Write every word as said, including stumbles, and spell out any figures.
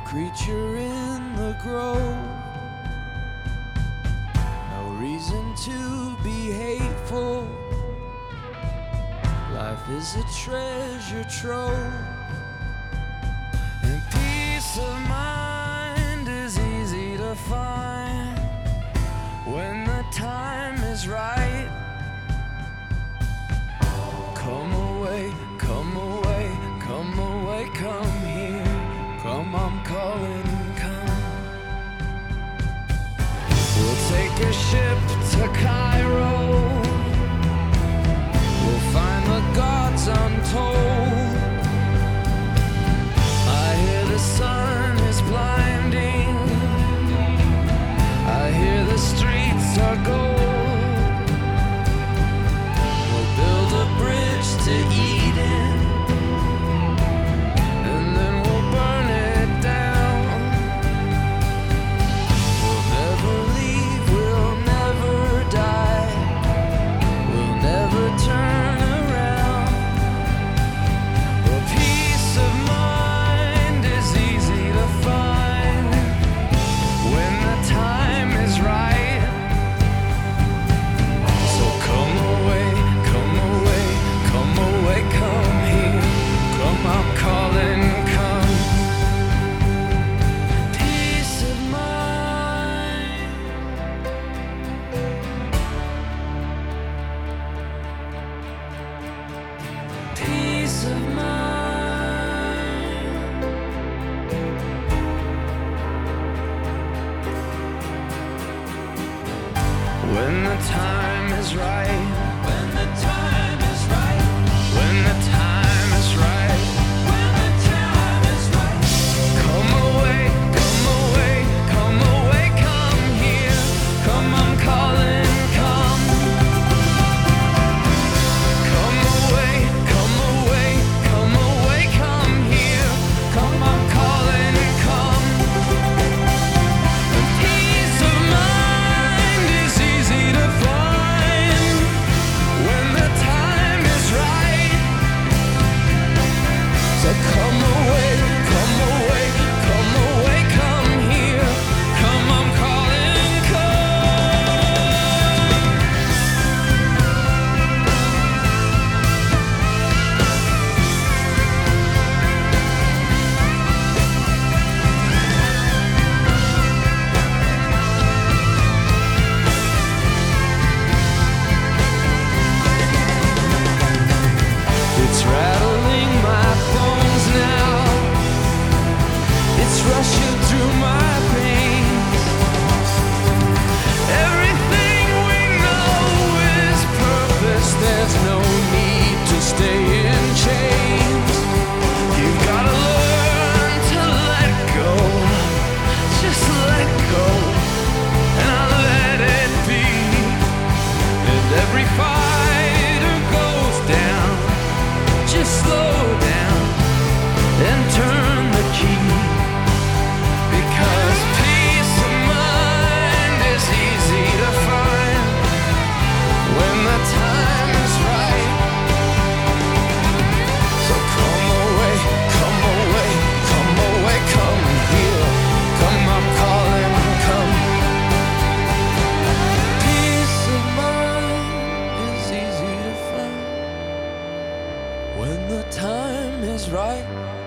creature in the grove. No reason to be hateful. Life is a treasure trove. And peace of mind is easy to find when the time is right. Come away, come away, come away, come here. Come, I'm calling, come. We'll take a ship to Cairo. We'll find the gods untold. I hear the sun is blinding. I hear the streets are gold. We'll build a bridge to Eden, and then we'll burn it down. We'll never leave, we'll never die. We'll never turn around. But peace of mind is easy to find when the time is right. So come away, come away, come away, come here. Come, I'm calling, come. Peace of mind. Peace of mind. When the time is right. When the time is right. When the time is right. When the time is right. Come away, come away, come away, come here. Come, I'm calling, come. Come away, come away, come away, come here. Come, I'm calling, come. Peace of mind is easy to find when the time is right. So come away, come away, come away, come here. Come, I'm calling, come. It's rattling my bones now. It's rushing through my veins. Everything we know is purpose. There's no need to stay in chains. You've gotta learn to let go. Just let go, and I'll let it be. And every fighter goes down. Just slow down and turn the key. Because peace of mind is easy to find when the time is right. So come away, come away, come away, come here. Come, I'm calling, come. Peace of mind is easy to find when the time is right.